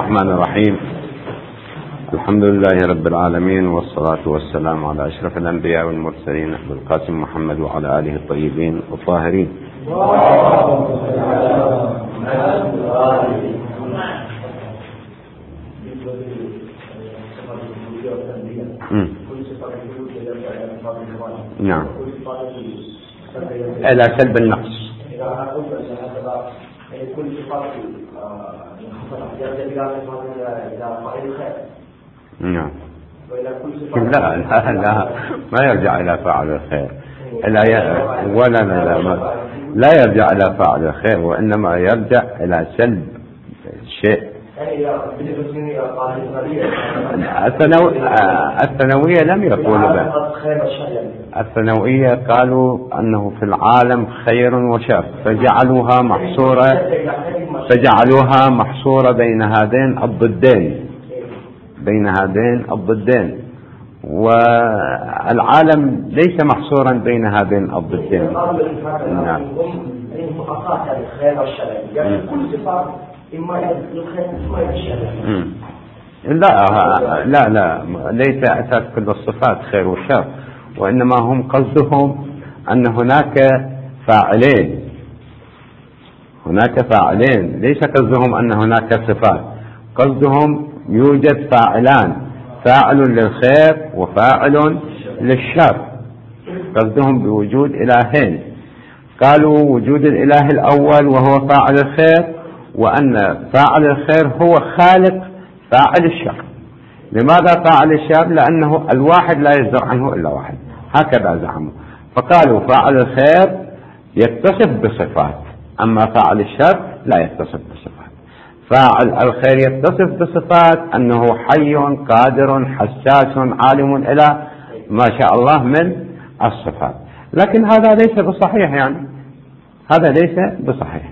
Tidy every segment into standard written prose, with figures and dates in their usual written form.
الرحمن الرحيم. الحمد لله رب العالمين، والصلاة والسلام على أشرف الأنبياء والمرسلين أبي القاسم محمد وعلى آله الطيبين الطاهرين. نعم، إلى سلب النقص. نعم، لا ما يرجع إلى فاعل الخير، لا يرجع إلى فاعل الخير، وإنما يرجع إلى سلب الشيء. الثانوية لم يقولوا به. الثانوية قالوا أنه في العالم خير وشر، فجعلوها محصورة بين هذين الضدين، والعالم ليس محصورا بين هذين الضدين. نعم. لا ليس أساس كل الصفات خير وشر، وإنما هم قصدهم أن هناك فاعلين، ليس قصدهم أن هناك صفات، قصدهم يوجد فاعلان، فاعل للخير وفاعل للشر، قصدهم بوجود إلهين. قالوا وجود الإله الأول وهو فاعل الخير، وأن فاعل الخير هو خالق فاعل الشر. لماذا فاعل الشر؟ لأنه الواحد لا يصدر عنه إلا واحد، هكذا زعموا. فقالوا فاعل الخير يتصف بصفات، أما فاعل الشر لا يتصف بصفات. فاعل الخير يتصف بصفات أنه حي قادر حساس عالم إلى ما شاء الله من الصفات، لكن هذا ليس بصحيح، يعني هذا ليس بصحيح.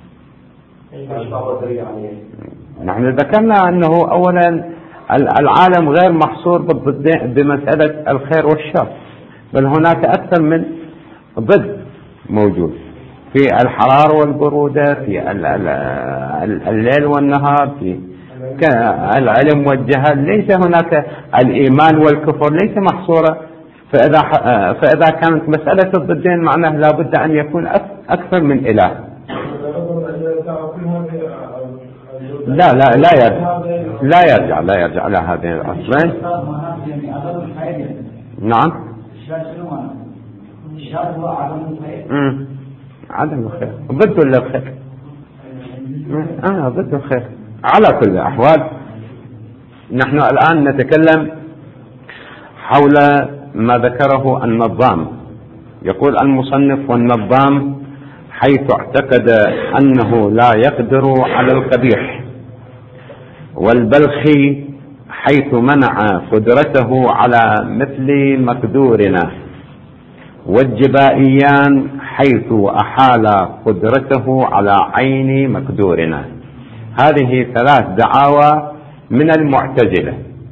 نحن ذكرنا أنه أولا العالم غير محصور بمسألة الخير والشر، بل هناك أكثر من ضد موجود، في الحرارة والبرودة، في الليل والنهار، في العلم والجهل، ليس هناك الإيمان والكفر، ليس محصورة. فإذا كانت مسألة الضدين معناه لا بد أن يكون أكثر من إله. لا يرجع إلى هذين الأصلين. نعم، عدم الخير ضد للخير. ضد الخير. على كل الأحوال نحن الآن نتكلم حول ما ذكره النظام. يقول المصنف: والنظام حيث اعتقد أنه لا يقدر على القبيح، والبلخي حيث منع قدرته على مثل مقدورنا، والجبائيان حيث أحال قدرته على عين مقدورنا. هذه ثلاث دعاوى من المعتزلة.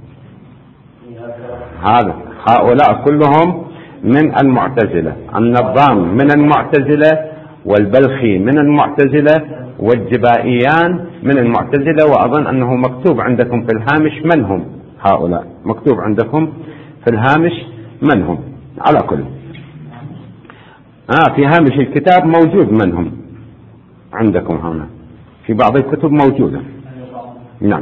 هؤلاء كلهم من المعتزلة. النظام من المعتزلة، والبلخي من المعتزلة، والجبائيان من المعتزلة. وأظن أنه مكتوب عندكم في الهامش من هم هؤلاء، مكتوب عندكم في الهامش من هم. على كل في هامش الكتاب موجود من هم عندكم هنا، في بعض الكتب موجودة. نعم.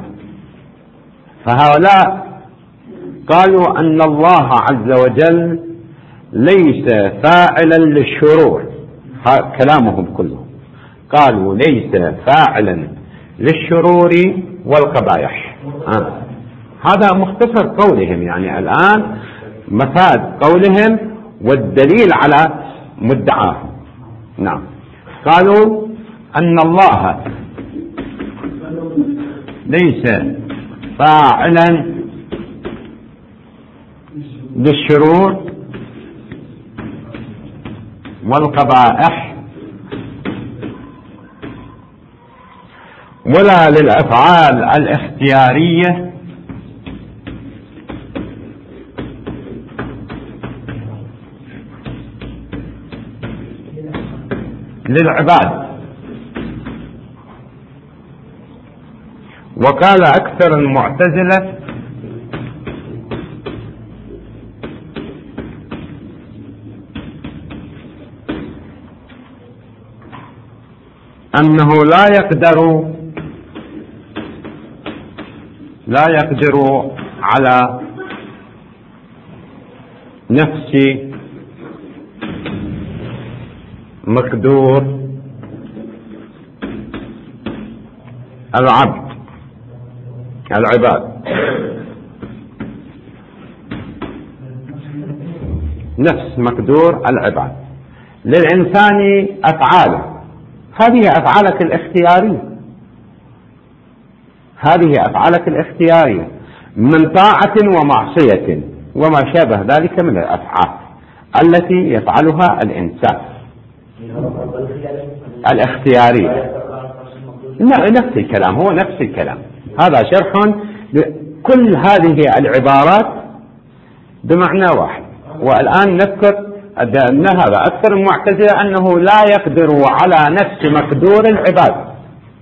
فهؤلاء قالوا أن الله عز وجل ليس فاعلا للشرور. كلامهم كله قالوا ليس فاعلا للشرور والقبائح. هذا مختصر قولهم، يعني الآن مفاد قولهم والدليل على مدعاهم. نعم. قالوا أن الله ليس فاعلا للشرور والقبائح ولا للأفعال الاختيارية للعباد، وقال أكثر المعتزلة أنه لا يقدر على نفس مقدور العباد، نفس مقدور العباد. للإنسان أفعاله، هذه أفعالك الاختيارية من طاعة ومعصية وما شابه ذلك من الأفعال التي يفعلها الإنسان الاختيارية. نفس الكلام، هو نفس الكلام، هذا شرح كل هذه العبارات بمعنى واحد. والآن نذكر أن هذا أكثر المعتزلة أنه لا يقدر على نفس مقدور العباد.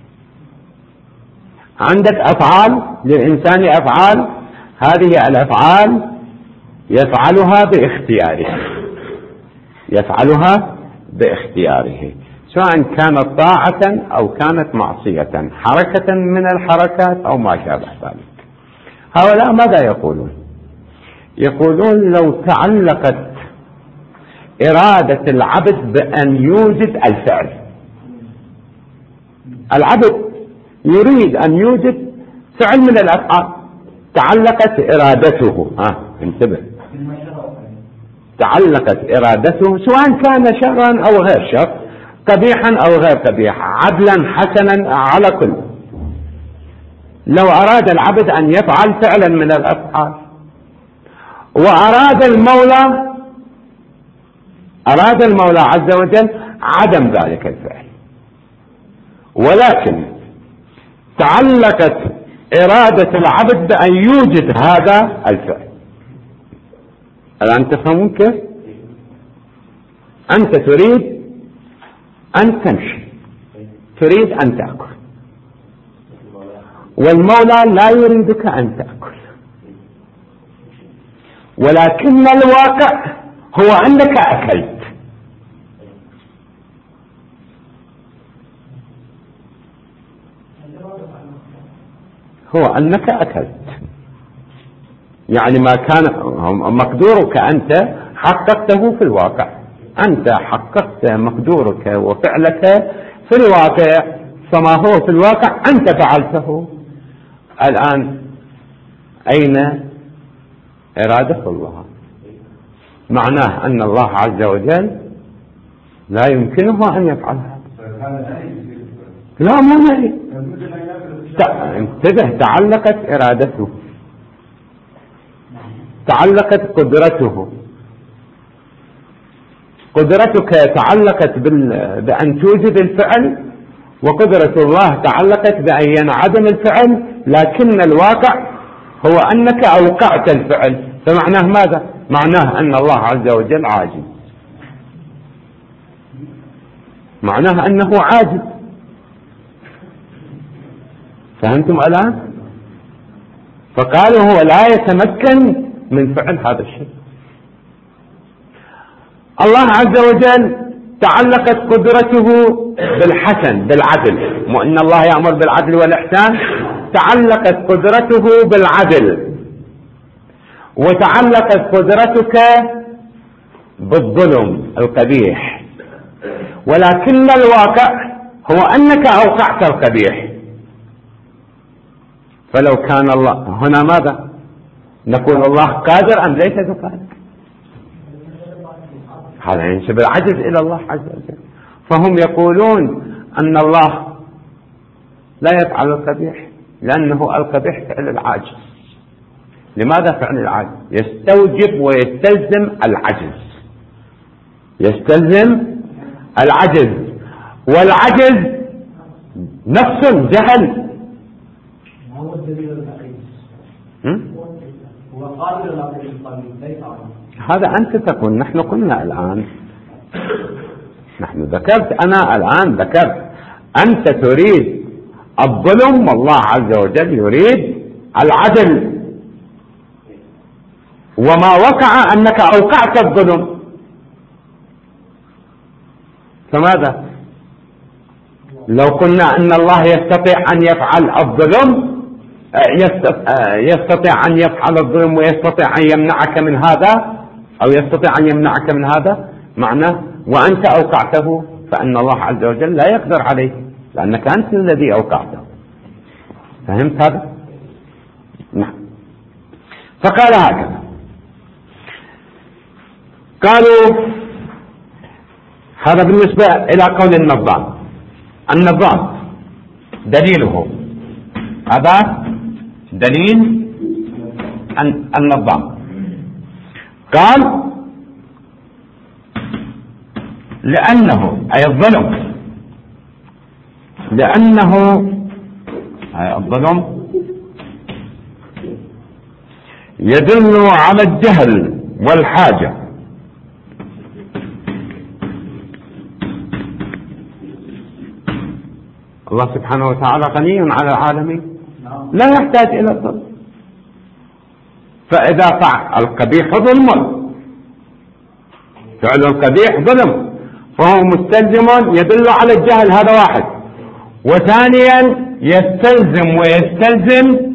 عندك أفعال للإنسان، أفعال، هذه الأفعال يفعلها باختياره سواء كانت طاعة أو كانت معصية، حركة من الحركات أو ما شابه ذلك. هؤلاء ماذا يقولون لو تعلقت إرادة العبد بأن يوجد الفعل، العبد يريد أن يوجد فعل من الأفعال، تعلقت إرادته، انتبه، تعلقت إرادته سواء كان شرا أو غير شر، قبيحا أو غير قبيح، عدلا حسنا، على كل. لو أراد العبد أن يفعل فعلا من الأفعال وأراد المولى عز وجل عدم ذلك الفعل، ولكن تعلقت إرادة العبد بأن يوجد هذا الفعل. الآن تفهمون كيف؟ أنت تريد أن تمشي، تريد أن تأكل، والمولى لا يريدك أن تأكل، ولكن الواقع هو أنك أكلت. يعني ما كان مقدورك أنت حققته في الواقع، أنت حققت مقدورك وفعلك في الواقع، فما هو في الواقع أنت فعلته. الآن أين إرادة الله؟ معناه أن الله عز وجل لا يمكنه أن يفعلها. لا، مو نهي، انتبه، تعلقت إرادته، تعلقت قدرتك تعلقت بأن توجد الفعل، وقدرة الله تعلقت بأن ينعدم الفعل، لكن الواقع هو أنك أوقعت الفعل. فمعناه ماذا؟ معناه أن الله عز وجل عاجز، معناه أنه عاجز. فهمتم الآن؟ فقالوا هو لا يتمكن من فعل هذا الشيء. الله عز وجل تعلقت قدرته بالحسن، بالعدل، وإن الله يأمر بالعدل والإحسان، تعلقت قدرته بالعدل، وتعلقت قدرتك بالظلم القبيح، ولكن الواقع هو أنك أوقعت القبيح. فلو كان الله هنا ماذا نقول؟ الله قادر أم ليس بقادر؟ هذا ينسب العجز إلى الله عز وجل. فهم يقولون أن الله لا يفعل القبيح لأنه القبيح فعل العاجز. لماذا فعل العاجز؟ يستوجب ويستلزم العجز، يستلزم العجز، والعجز نفس جهل. هو الدليل الحقيقي هو قادر على القلب ليس عليه. هذا أنت تقول. نحن قلنا الآن، نحن ذكرت، أنا الآن ذكرت، أنت تريد الظلم، والله عز وجل يريد العدل. وما وقع أنك أوقعت الظلم، فماذا؟ لو قلنا أن الله يستطيع أن يفعل الظلم، يستطيع أن يفعل الظلم ويستطيع أن يمنعك من هذا، أو يستطيع أن يمنعك من هذا، معناه وأنت أوقعته، فإن الله عز وجل لا يقدر عليه، لأنك أنت الذي أوقعته. فهمت هذا؟ نعم. فقال هكذا، قالوا هذا بالنسبة إلى قول النظام. النظام دليله، هذا دليل النظام. قال لأنه أي الظلم، لأنه أي الظلم يدل على الجهل والحاجة، الله سبحانه وتعالى غني على العالمين لا يحتاج إلى الظلم، فإذا فعل القبيح ظلم، فعل القبيح ظلم، فهو مستلزم يدل على الجهل، هذا واحد. وثانيا يستلزم ويستلزم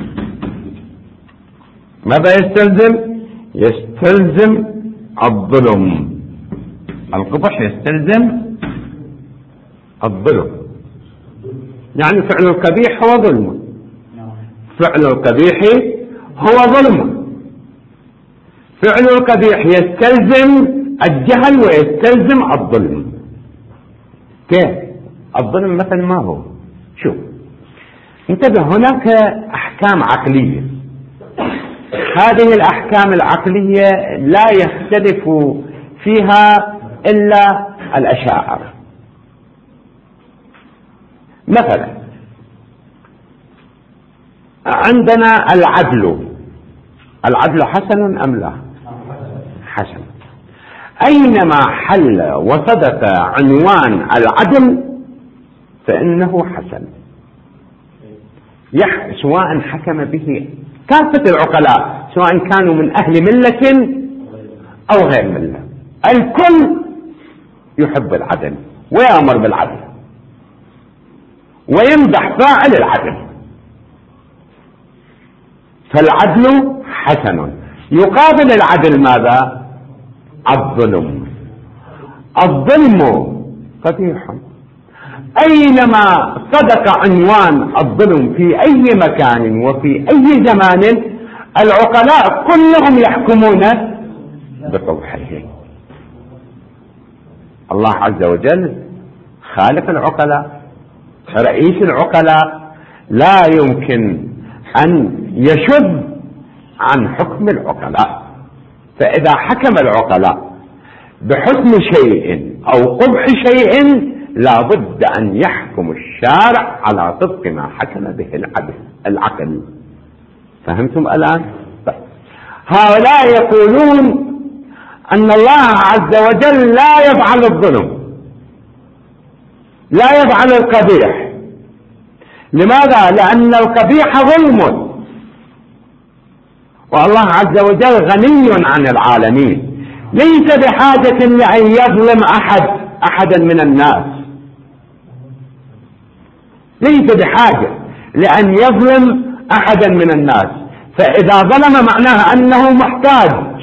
ماذا يستلزم؟ يستلزم الظلم، القبح يستلزم الظلم، يعني فعل القبيح هو ظلم، فعل القبيح هو ظلم، فعل القبيح يستلزم الجهل ويستلزم الظلم. كيف الظلم؟ مثل ما هو، شوف انتبه، هناك أحكام عقلية، هذه الأحكام العقلية لا يختلف فيها إلا الأشاعرة. مثلا عندنا العدل حسن أم لا؟ حسن. أينما حل وصدق عنوان العدل فإنه حسن، سواء حكم به كافة العقلاء، سواء كانوا من أهل ملة أو غير ملة، الكل يحب العدل ويأمر بالعدل ويمدح فاعل العدل، فالعدل حسن. يقابل العدل ماذا؟ الظلم. الظلم قبيح، أينما صدق عنوان الظلم في أي مكان وفي أي زمان العقلاء كلهم يحكمون بقبحه. الله عز وجل خالق العقلاء، رئيس العقلاء، لا يمكن أن يشذ عن حكم العقلاء، فإذا حكم العقلاء بحكم شيء أو قبح شيء لا بد أن يحكم الشارع على طبق ما حكم به العقل. فهمتم الآن؟ هؤلاء يقولون أن الله عز وجل لا يفعل الظلم، لا يفعل القبيح. لماذا؟ لأن القبيح ظلم، والله عز وجل غني عن العالمين، ليس بحاجة لأن يظلم أحدا من الناس، ليس بحاجة لأن يظلم أحدا من الناس، فإذا ظلم معناه أنه محتاج،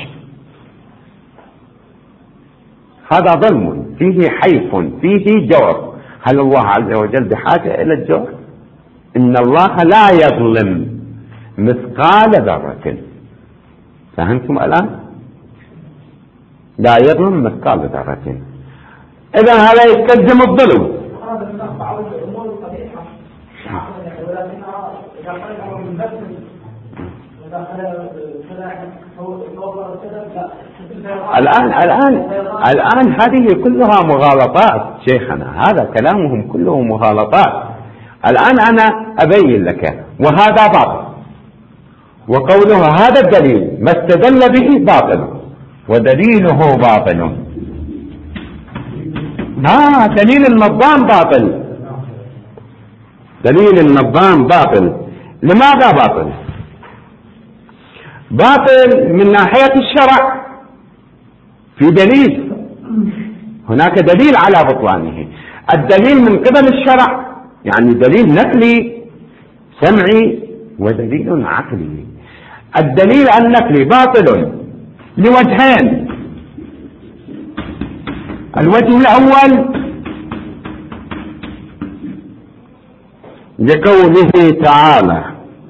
هذا ظلم فيه حيف فيه جور. هل الله عز وجل بحاجة إلى الجور؟ إن الله لا يظلم مثقال ذرة. فهمتم الآن؟ لا يظلم مثقال ذرة، إذا هذا يستلزم الظلم. الآن هذه كلها مغالطات شيخنا، هذا كلامهم كله مغالطات. الآن أنا أبين لك، وهذا باطل، وقوله هذا الدليل ما استدل به باطل ودليله باطل. دليل النظام باطل، دليل النظام باطل. لماذا باطل؟ باطل من ناحية الشرع، في دليل، هناك دليل على بطلانه. الدليل من قبل الشرع يعني دليل نقلي سمعي ودليل عقلي. الدليل النقلي باطل لوجهين: الوجه الأول لقوله تعالى: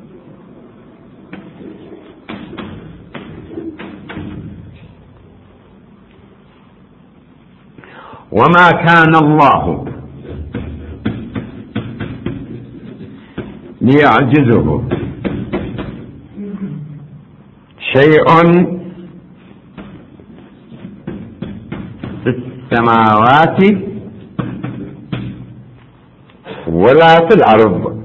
وما كان الله ليعجزه شيء في السماوات ولا في الأرض.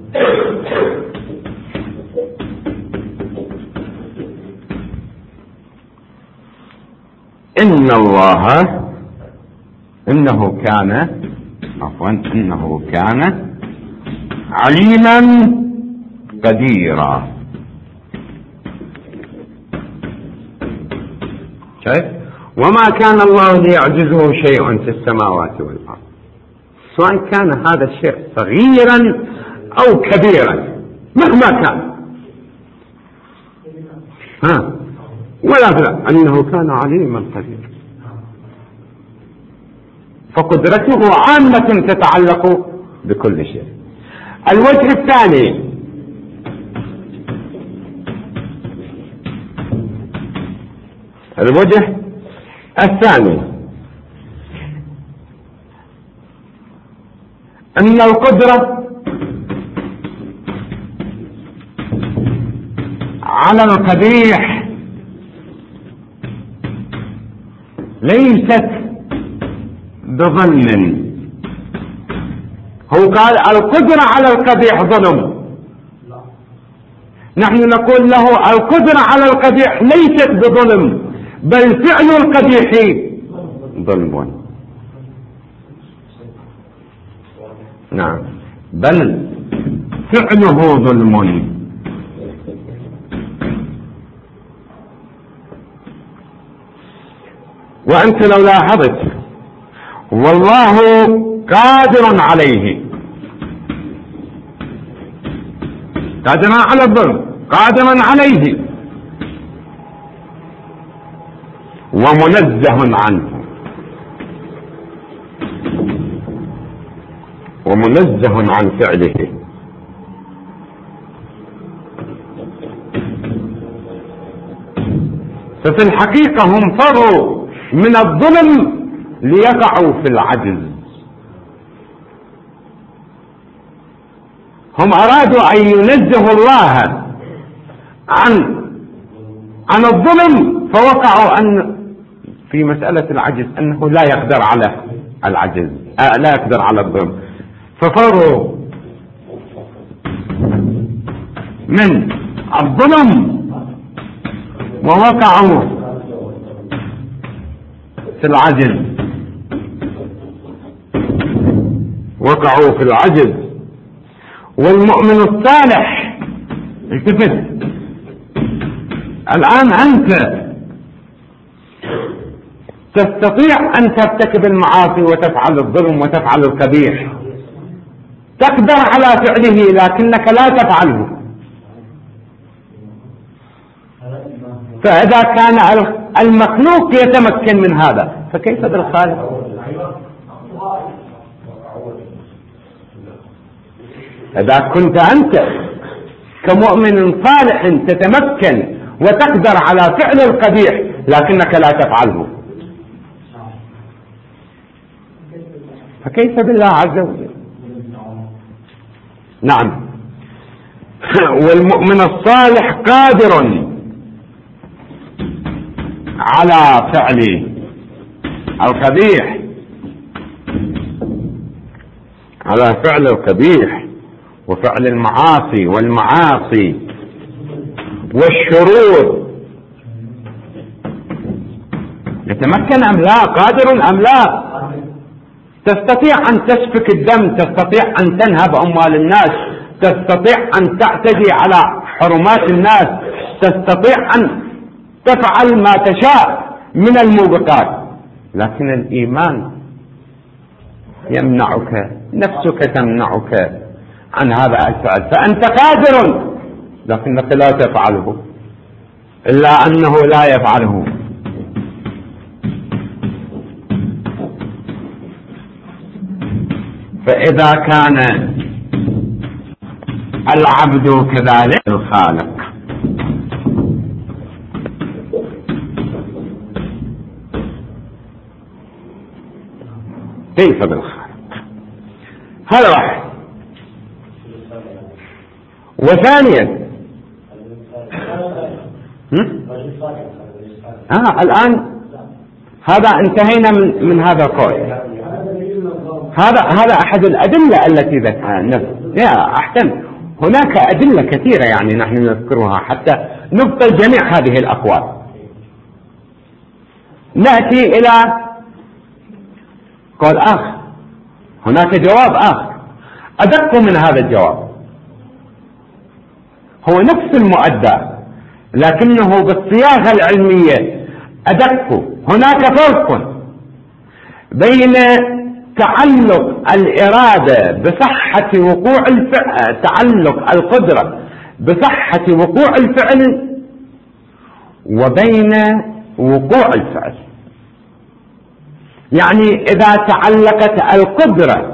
إنه كان عليما قديرا. شايف؟ وما كان الله ليعجزه شيء في السماوات والأرض، سواء كان هذا الشيء صغيرا أو كبيرا مهما كان، ولا فلا، أنه كان عليما قديرا. فقدرته عامة تتعلق بكل شيء. الوجه الثاني أن القدرة على القبيح ليست بظلم. هو قال القدرة على القبيح ظلم، نحن نقول له القدرة على القبيح ليست بظلم، بل فعل القبيح ظلم. نعم، بل فعله ظلم. وأنت لو لاحظت والله قادر عليه، قادر على الظلم، قادر عليه ومنزه عنه، ومنزه عن فعله. ففي الحقيقة هم فروا من الظلم ليقعوا في العجز. هم أرادوا أن ينزهوا الله عن الظلم، فوقعوا أن في مسألة العجز أنه لا يقدر على العجز، لا يقدر على الظلم، ففروا من الظلم ووقعوا في العجز، وقعوا في العجز. والمؤمن الصالح، التفت الآن، أنت تستطيع أن ترتكب المعاصي وتفعل الظلم وتفعل القبيح، تقدر على فعله لكنك لا تفعله. فإذا كان المخلوق يتمكن من هذا فكيف بالخالق؟ إذا كنت أنت كمؤمن صالح تتمكن وتقدر على فعل القبيح لكنك لا تفعله، فكيف بالله عز وجل؟ نعم. والمؤمن الصالح قادر على فعل القبيح، على فعل القبيح وفعل المعاصي والمعاصي والشرور. يتمكن أم لا؟ قادر أم لا؟ تستطيع أن تسفك الدم، تستطيع أن تنهب أموال الناس، تستطيع أن تعتدي على حرمات الناس، تستطيع أن تفعل ما تشاء من الموبقات، لكن الإيمان يمنعك، نفسك تمنعك عن هذا الفعل، فأنت قادر لكنك لا تفعله، إلا أنه لا يفعله. فإذا كان العبد كذلك الخالق، كيف بالخالق؟ هذا واحد. وثانيا الآن هذا انتهينا من هذا القول. هذا أحد الأدلة التي ذكرها. أحسن، هناك أدلة كثيرة يعني نحن نذكرها حتى نبطل جميع هذه الأقوال. نأتي إلى قول آخر، هناك جواب آخر أدق من هذا الجواب، هو نفس المؤدى لكنه بالصياغة العلمية أدق. هناك فرق بين تعلق الإرادة بصحة وقوع الفعل، تعلق القدرة بصحة وقوع الفعل، وبين وقوع الفعل. يعني إذا تعلقت القدرة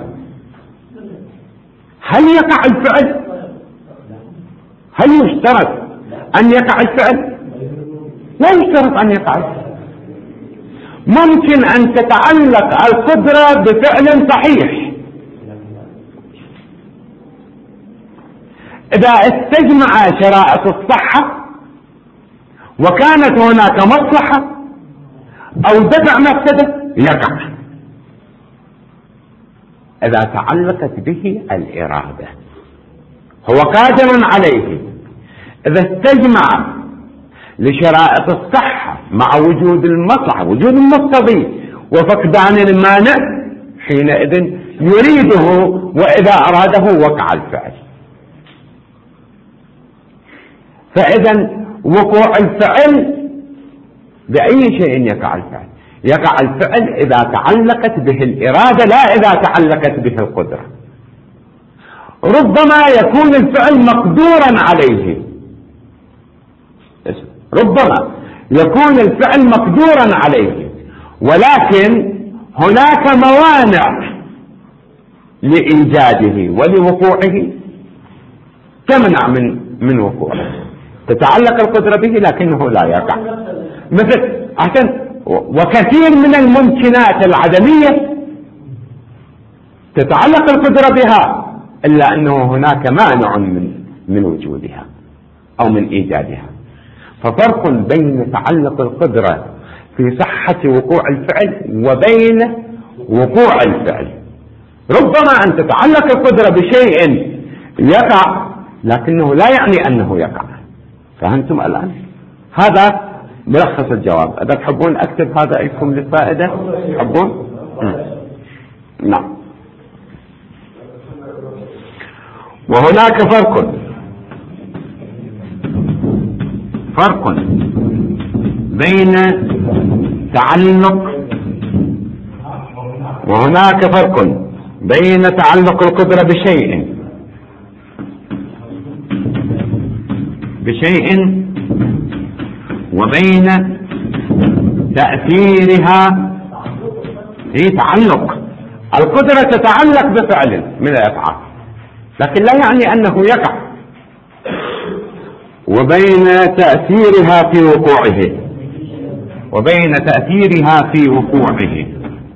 هل يقع الفعل؟ هل يشترط أن يقع الفعل؟ لا يشترط أن يقع الفعل. ممكن أن تتعلق القدرة بفعل صحيح إذا استجمع شرائط الصحة وكانت هناك مصلحة أو دفع مفسدة يقع، إذا تعلقت به الإرادة هو قادر عليه. إذا استجمع لشرائط الصحة مع وجود المصلحة، وجود المقتضي وفقدان المانع، حينئذ يريده، وإذا أراده وقع الفعل. فإذا وقوع الفعل بأي شيء يقع الفعل؟ يقع الفعل إذا تعلقت به الإرادة، لا إذا تعلقت به القدرة. ربما يكون الفعل مقدورا عليه، ربما يكون الفعل مقدورا عليه، ولكن هناك موانع لإيجاده ولوقوعه تمنع من وقوعه. تتعلق القدرة به لكنه لا يقع. مثل وكثير من الممكنات العدمية تتعلق القدرة بها، إلا أنه هناك مانع من وجودها أو من إيجادها. ففرق بين تعلق القدرة في صحة وقوع الفعل وبين وقوع الفعل. ربما أن تتعلق القدرة بشيء يقع لكنه لا يعني أنه يقع. فهمتم الآن؟ هذا ملخص الجواب. إذا تحبون أكتب هذا لكم للفائدة، تحبون؟ نعم. وهناك فرق بين تعلق، وهناك فرق بين تعلق القدرة بشيء وبين تأثيرها. هي تعلق القدرة تتعلق بفعل من الأفعال لكن لا يعني أنه يقع، وبين تأثيرها في وقوعه.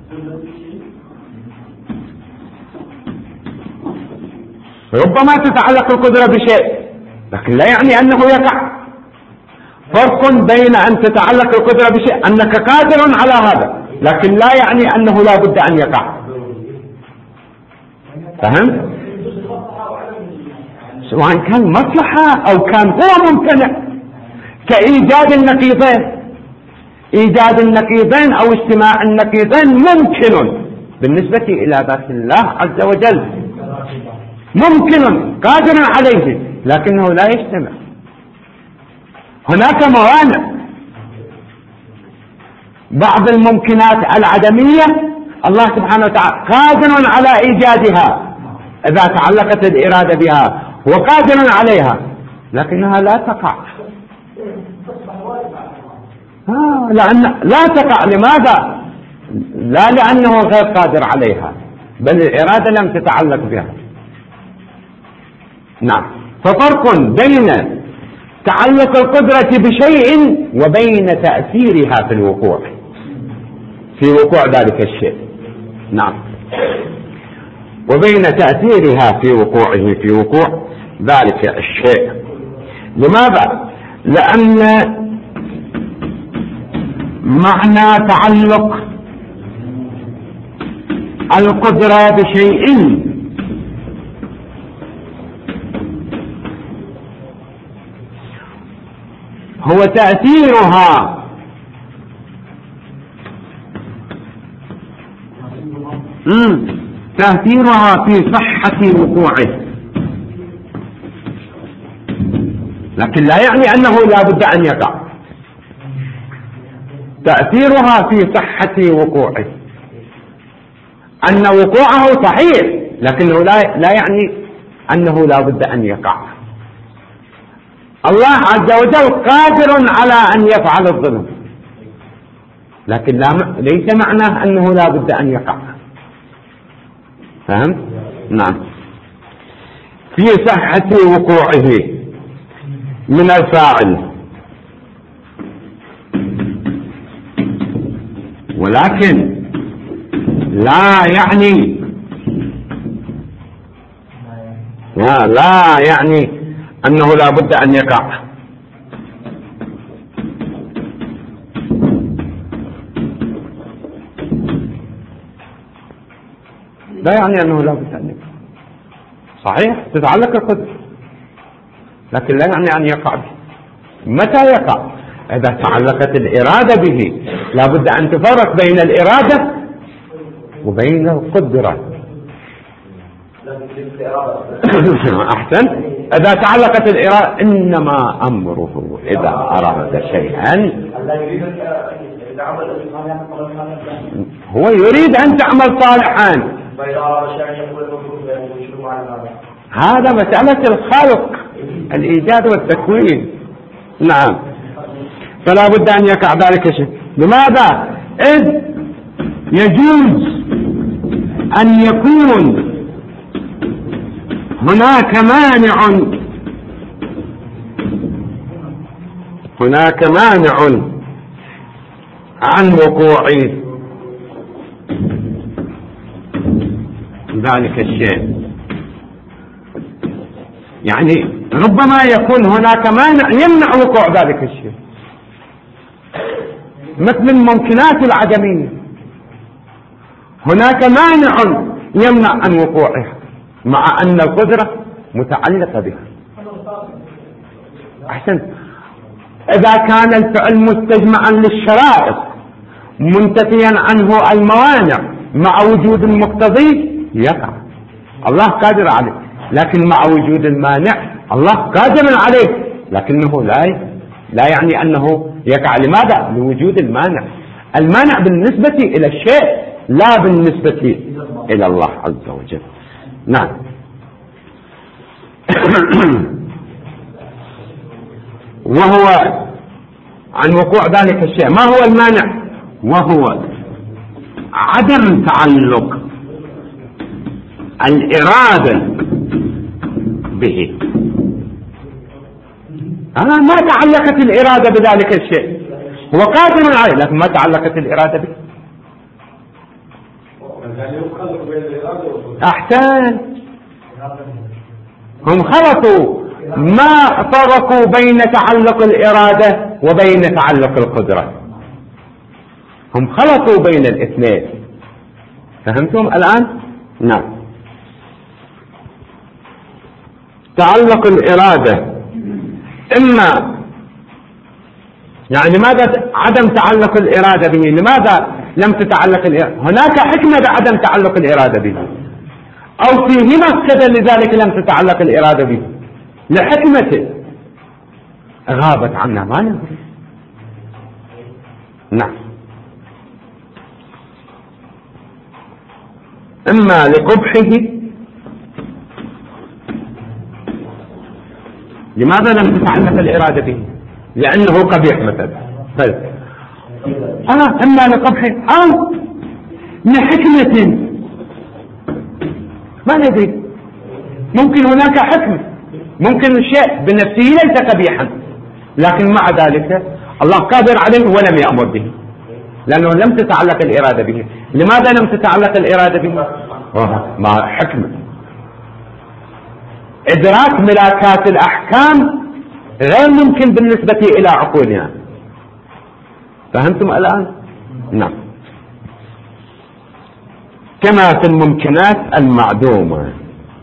ربما تتعلق القدرة بشيء لكن لا يعني أنه يقع. فرق بين أن تتعلق القدرة بشيء أنك قادر على هذا لكن لا يعني أنه لا بد أن يقع. فهم؟ سواء كان مصلحة أو كان هو ممتنع، كإيجاد النقيضين. إيجاد النقيضين أو اجتماع النقيضين ممكن بالنسبة إلى ذات الله عز وجل. ممكن قادر عليه لكنه لا يجتمع. هناك موانع. بعض الممكنات العدمية الله سبحانه وتعالى قادر على إيجادها إذا تعلقت الإرادة بها، وقادر عليها لكنها لا تقع. لا تقع. لماذا؟ لا لأنه غير قادر عليها، بل الإرادة لم تتعلق بها. نعم. ففرق بين تعلق القدرة بشيء وبين تأثيرها في الوقوع، في وقوع ذلك الشيء. نعم. وبين تأثيرها في وقوعه، في وقوع ذلك الشيء. لماذا؟ لأن معنى تعلق القدرة بشيء هو تأثيرها في صحة وقوعه، لكن لا يعني أنه لا بد أن يقع. تأثيرها في صحة وقوعه، أن وقوعه صحيح لكنه لا يعني أنه لا بد أن يقع. الله عز وجل قادر على أن يفعل الظلم، لكن ليس معناه أنه لا بد أن يقع. فهمت؟ نعم. في صحة وقوعه من الفاعل، ولكن لا يعني أنه لا بد أن يقع. لا يعني أنه لا بد أن يقع. صحيح تتعلق القدرة، لكن لا يعني أن يقع به. متى يقع؟ إذا تعلقت الإرادة به. لا بد أن تفرق بين الإرادة وبين القدرة. أحسن. إذا تعلقت الإرادة إنما أمره إذا أراد شيئا، هو يريد أن تعمل صالحا، هذا مسألة الخلق، الإيجاد والتكوين. نعم. فلا بد أن يقع ذلك الشيء. لماذا؟ إذ يجوز أن يكون هناك مانع عن وقوع ذلك الشيء. يعني ربما يكون هناك مانع يمنع وقوع ذلك الشيء، مثل الممكنات العدمية. هناك مانع يمنع عن وقوعها مع أن القدرة متعلقة بها. أحسن. إذا كان الفعل مستجمعا للشرائط منتفيا عنه الموانع مع وجود المقتضي يقع. الله قادر عليه، لكن مع وجود المانع الله قادر عليه لكنه لا يعني أنه يقع. لماذا؟ لوجود المانع. المانع بالنسبة إلى الشيء لا بالنسبة إلى الله عز وجل. نعم. وهو عن وقوع ذلك الشيء. ما هو المانع؟ وهو عدم تعلق الإرادة به. ما تعلقت الإرادة بذلك الشيء، هو قادر عليه لكن ما تعلقت الإرادة به. أحسن. هم خلطوا، ما فرقوا بين تعلق الإرادة وبين تعلق القدرة، هم خلطوا بين الاثنين. فهمتم الآن؟ نعم. تعلق الإرادة إما يعني لماذا عدم تعلق الإرادة به؟ لماذا لم تتعلق الإرادة؟ هناك حكمة بعدم تعلق الإرادة به. أو فيه مفسدة لذلك لم تتعلق الإرادة به لحكمته غابت عنا ما ندري. نعم. إما لقبحه. لماذا لم تتعلق الإرادة به؟ لأنه قبيح مثلا. طيب إما لقبحه أو لحكمة ما ندري. ممكن هناك حكمة، ممكن الشيء بنفسه ليس قبيحا لكن مع ذلك الله قادر عليه ولم يأمر به لأنه لم تتعلق الإرادة به. لماذا لم تتعلق الإرادة به؟ مع حكمة. إدراك ملاكات الأحكام غير ممكن بالنسبة إلى عقولنا. فهمتم الآن؟ نعم. كما في الممكنات المعدومة.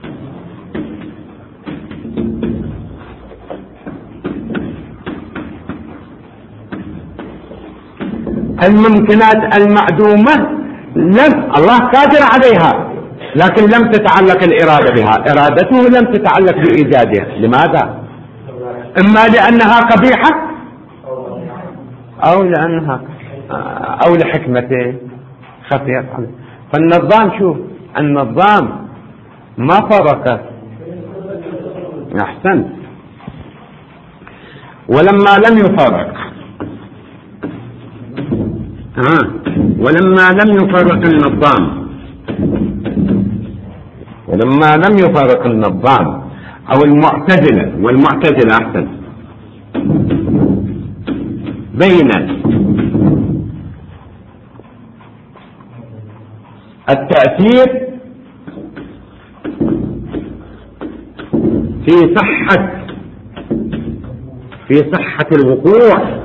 الممكنات المعدومة الله قادر عليها لكن لم تتعلق الإرادة بها، إرادته لم تتعلق بإيجادها. لماذا؟ إما لأنها قبيحة أو لحكمة خفيت عنه. فالنظام شوف، النظام ما فرق. أحسنت. ولما لم يفرق النظام أو والمعتزلة أحسن بين التأثير في صحة الوقوع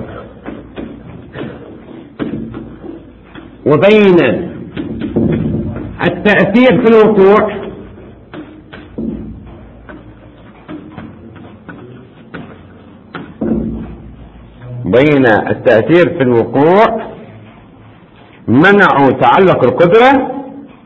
وبين التأثير في الوقوع منعوا تعلق القدرة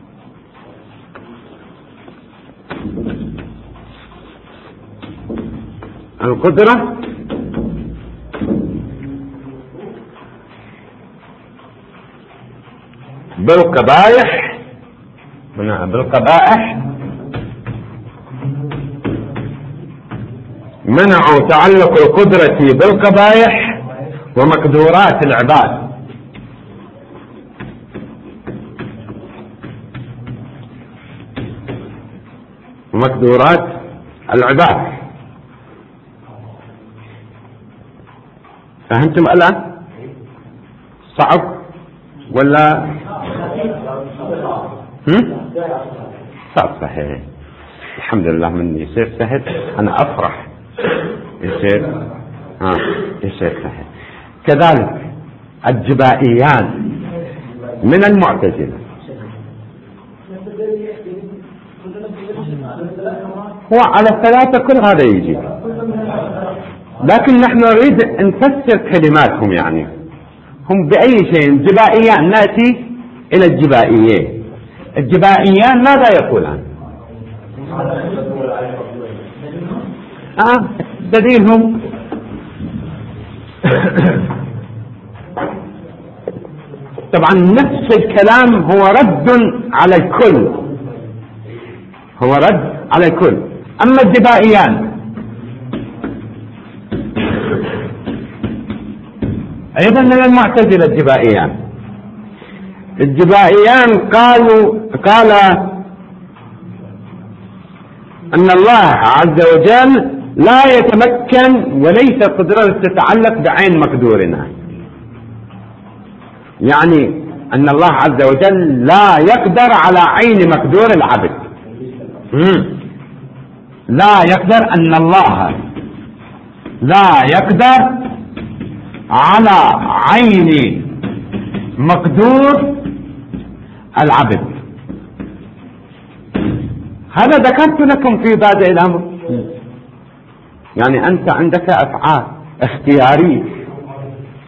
بالقبائح منعوا تعلق القدرة بالقبائح ومقدورات العباد. فهمتم الآن؟ صعب ولا صعب؟ صحيح. الحمد لله من يصير سهل أنا أفرح. يصير سهل. كذلك الجبائيان من المعتزلة هو على الثلاثة كل هذا يجي، لكن نحن نريد أن نفسر كلماتهم. يعني هم بأي شيء جبائيان. نأتي إلى الجبائيان ماذا يقولان؟ دليلهم طبعا نفس الكلام هو رد على الكل. أما الجبائيان أيضا من المعتزلة. الجبائيان قال أن الله عز وجل لا يتمكن وليس قدرة تتعلق بعين مقدورنا. يعني أن الله عز وجل لا يقدر على عين مقدور العبد. أن الله لا يقدر على عين مقدور العبد. هذا ذكرت لكم في بادئ الأمر. يعني أنت عندك أفعال اختيارية،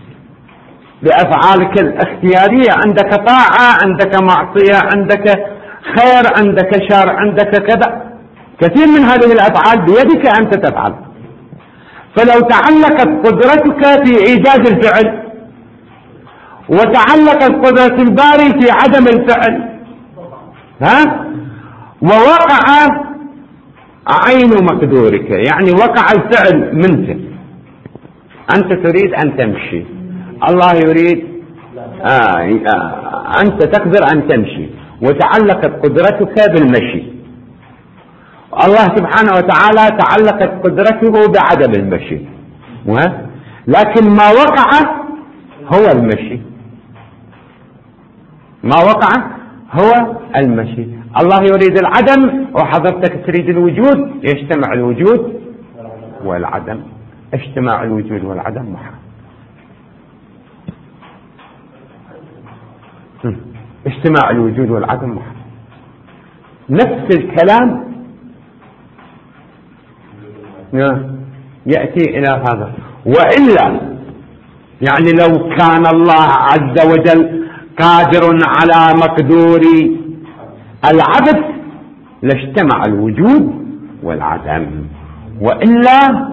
بأفعالك الاختيارية عندك طاعة، عندك معصية، عندك خير عندك، شر عندك، كذا. كثير من هذه الأفعال بيدك أنت تفعل. فلو تعلقت قدرتك في إيجاد الفعل وتعلقت قدرة الباري في عدم الفعل، ووقع عين مقدورك، يعني وقع الفعل منك، أنت تريد أن تمشي، الله يريد أنت تقدر أن تمشي وتعلقت قدرتك بالمشي، الله سبحانه وتعالى تعلقت قدرته بعدم المشي، لكن ما وقع هو المشي، ما وقع هو المشي. الله يريد العدم وحضرتك تريد الوجود، يجتمع الوجود والعدم، اجتماع الوجود والعدم محال. اجتماع الوجود والعدم محال. نفس الكلام يأتي إلى هذا. وإلا يعني لو كان الله عز وجل قادر على مقدور العبد لاجتمع الوجود والعدم، وإلا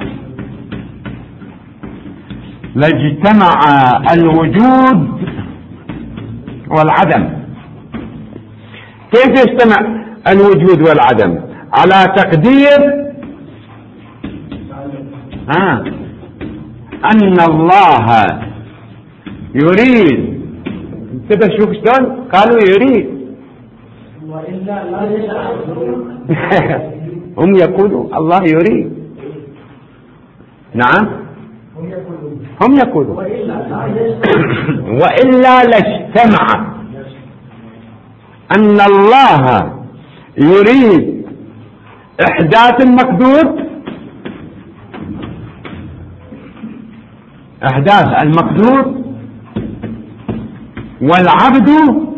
لاجتمع الوجود والعدم. كيف يجتمع الوجود والعدم؟ على تقدير أن الله يريد. كده شوف شلون قالوا يريد وإلا لا هم يقولوا الله يريد. نعم هم يقولوا وإلا لاجتمع أن الله يريد إحداث المقدور، إحداث المقدور، والعبد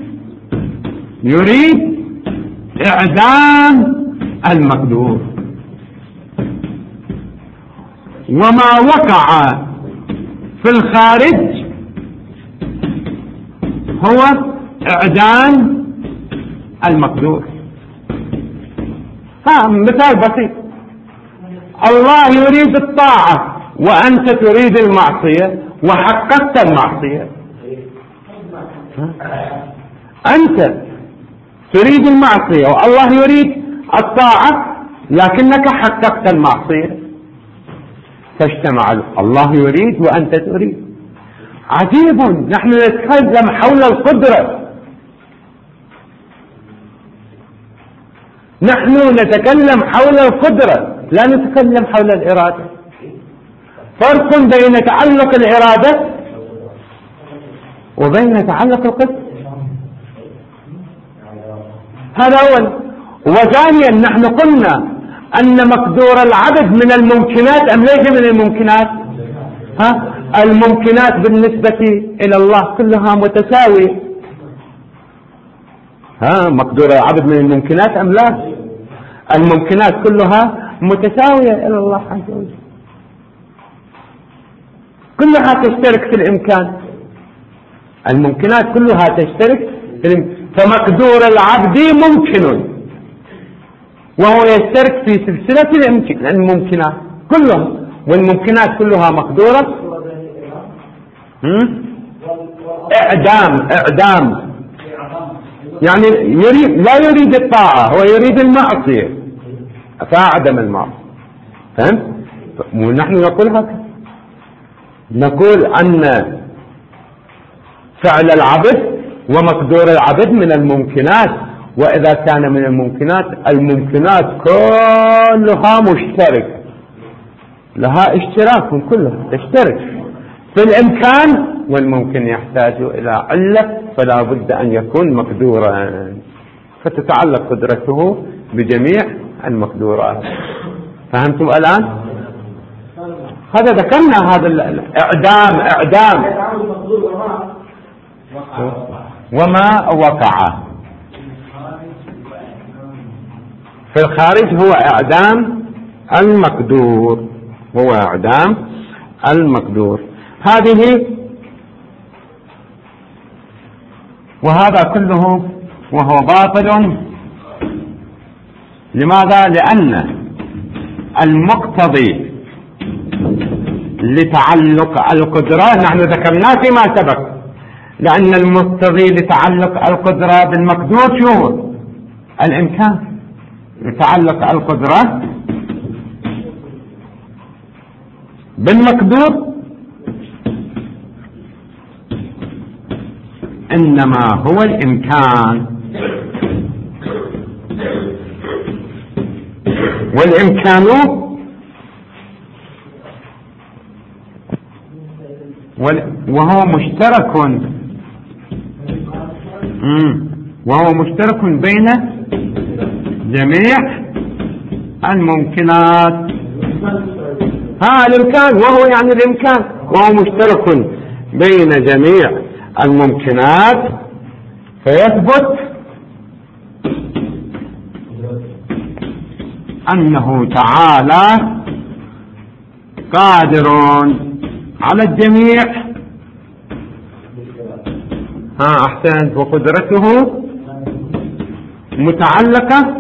يريد إعدام المقدور. وما وقع في الخارج هو إعدام المقدور. مثال بسيط، الله يريد الطاعة وأنت تريد المعصية وحققت المعصية. أنت تريد المعصية والله يريد الطاعة لكنك حققت المعصية، تجتمع الله يريد وأنت تريد. عجيب، نحن نتكلم حول القدرة، نحن نتكلم حول القدرة لا نتكلم حول الإرادة. فرق بين تعلق الإرادة وبين تعلق القدرة، هذا أول. وثانيا نحن قلنا أن مقدور العبد من الممكنات أم ليس من الممكنات؟ الممكنات بالنسبة إلى الله كلها متساوية. مقدور العبد من الممكنات أم لا؟ الممكنات كلها متساوية إلى الله عز وجل، كلها تشترك في الإمكان، الممكنات كلها تشترك في الإمكان. فمقدور العبد ممكن وهو يشترك في سلسلة الممكنات كلها، والممكنات كلها مقدورة. إعدام يعني لا يريد الطاعة، هو يريد المعصية فأعدم المعصية. فهمت؟ ونحن نقول هكذا، نقول أن فعل العبد ومقدور العبد من الممكنات، وإذا كان من الممكنات، الممكنات كلها مشتركة، لها اشتراك، كلها تشترك في الإمكان، والممكن يحتاج إلى علة فلا بد أن يكون مقدورا، فتتعلق قدرته بجميع المقدورات. فهمتم الآن؟ هذا ذكرنا، هذا إعدام وما وقع في الخارج هو إعدام المقدور، هو إعدام المقدور. هذه وهذا كله وهو باطل لماذا؟ لأن المقتضي لتعلق القدرة نحن ذكرناه فيما سبق، لأن المقتضي لتعلق القدرة بالمقدور شو هو؟ الإمكان. لتعلق القدرة بالمقدور إنما هو الإمكان، والإمكان وهو مشترك بين جميع الممكنات. الإمكان وهو يعني الإمكان، وهو مشترك بين جميع الممكنات، فيثبت أنه تعالى قادر على الجميع. أحسنت. وقدرته متعلقة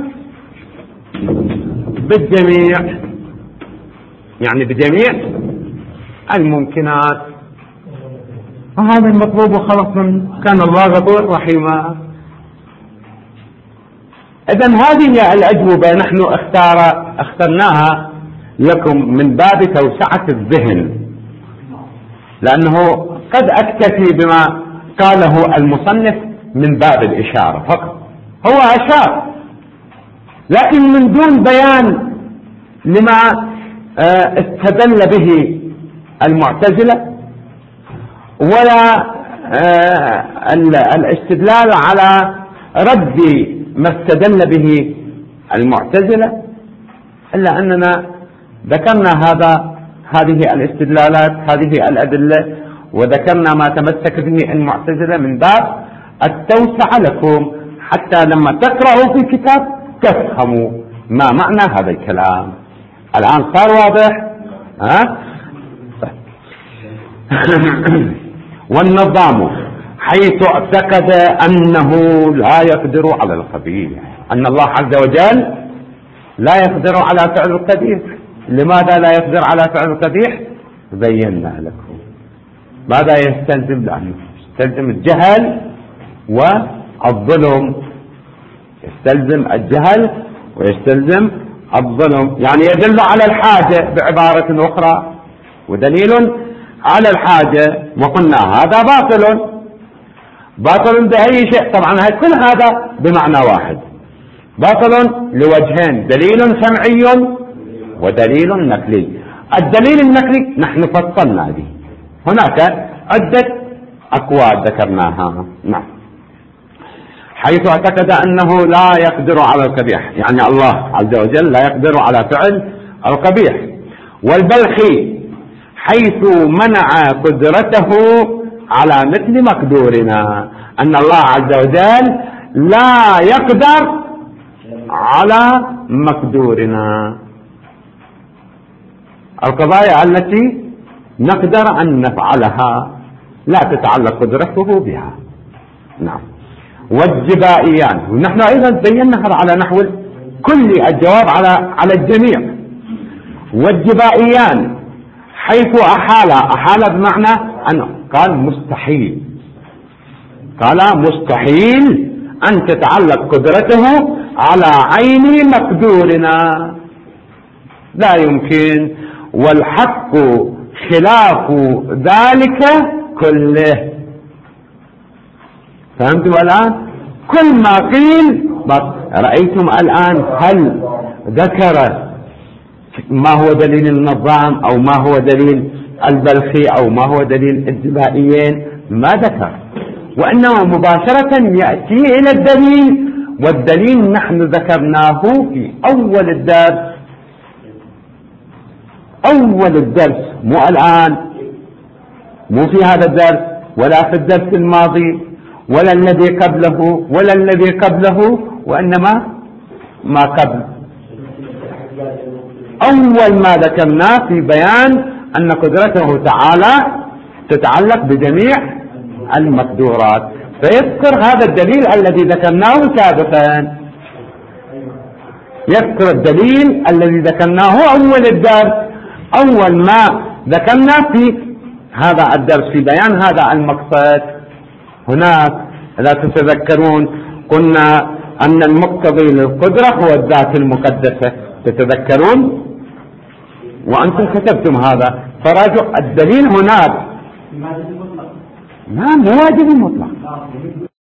بالجميع، يعني بجميع الممكنات. وهذا المطلوب خلص، كان الله غفور رحيما. إذن هذه الأجوبة نحن اخترناها لكم من باب توسعة الذهن، لأنه قد أكتفي بما قاله المصنف من باب الإشارة فقط. هو أشار لكن من دون بيان لما استدل به المعتزلة، ولا الاستدلال على رد ما استدل به المعتزلة، إلا أننا ذكرنا هذه الاستدلالات، هذه الأدلة، وذكرنا ما تمسك به المعتزلة من باب التوسعة لكم، حتى لما تقرأوا في الكتاب تفهموا ما معنى هذا الكلام. الآن صار واضح؟ والنظام حيث اعتقد أنه لا يقدر على القبيح، أن الله عز وجل لا يقدر على فعل القبيح. لماذا لا يقدر على فعل القبيح؟ بينا لكم. ماذا يستلزم؟ لأنه يستلزم الجهل والظلم، يستلزم الجهل ويستلزم الظلم، يعني يدل على الحاجة بعبارة أخرى، ودليل على الحاجة. وقلنا هذا باطل بأي شيء. طبعا كل هذا بمعنى واحد، باطل لوجهين: دليل سمعي ودليل نقلي. الدليل النقلي نحن فصلنا به، هناك عدة أقوال ذكرناها. نعم. حيث اعتقد أنه لا يقدر على القبيح، يعني الله عز وجل لا يقدر على فعل القبيح. والبلخي حيث منع قدرته على مثل مقدورنا، أن الله عز وجل لا يقدر على مقدورنا، القضايا التي نقدر أن نفعلها لا تتعلق قدرته بها. نعم. والجبائيان، ونحن أيضا بينا هذا على نحو كل الجواب على الجميع. والجبائيان حيث أحال بمعنى أنه قال مستحيل أن تتعلق قدرته على عين مقدورنا، لا يمكن. والحق خلاف ذلك كله. فهمتم الآن؟ كل ما قيل رأيتم الآن هل ذكر ما هو دليل النظام أو ما هو دليل البلخي أو ما هو دليل الجبائيين؟ ما ذكر، وإنما مباشرة يأتي إلى الدليل. والدليل نحن ذكرناه في أول الدرس، مو الآن، مو في هذا الدرس ولا في الدرس الماضي ولا الذي قبله وإنما ما قبل. أول ما ذكرناه في بيان أن قدرته تعالى تتعلق بجميع المقدورات، فيذكر هذا الدليل الذي ذكرناه سابقا. يذكر الدليل الذي ذكرناه أول الدرس، أول ما ذكرنا في هذا الدرس في بيان هذا المقصد. هناك لا تتذكرون قلنا أن المقتضي للقدرة هو الذات المقدسة، تتذكرون؟ وأنتم كتبتم هذا، فراجع الدليل هناك. لا، مو واجب المطلق.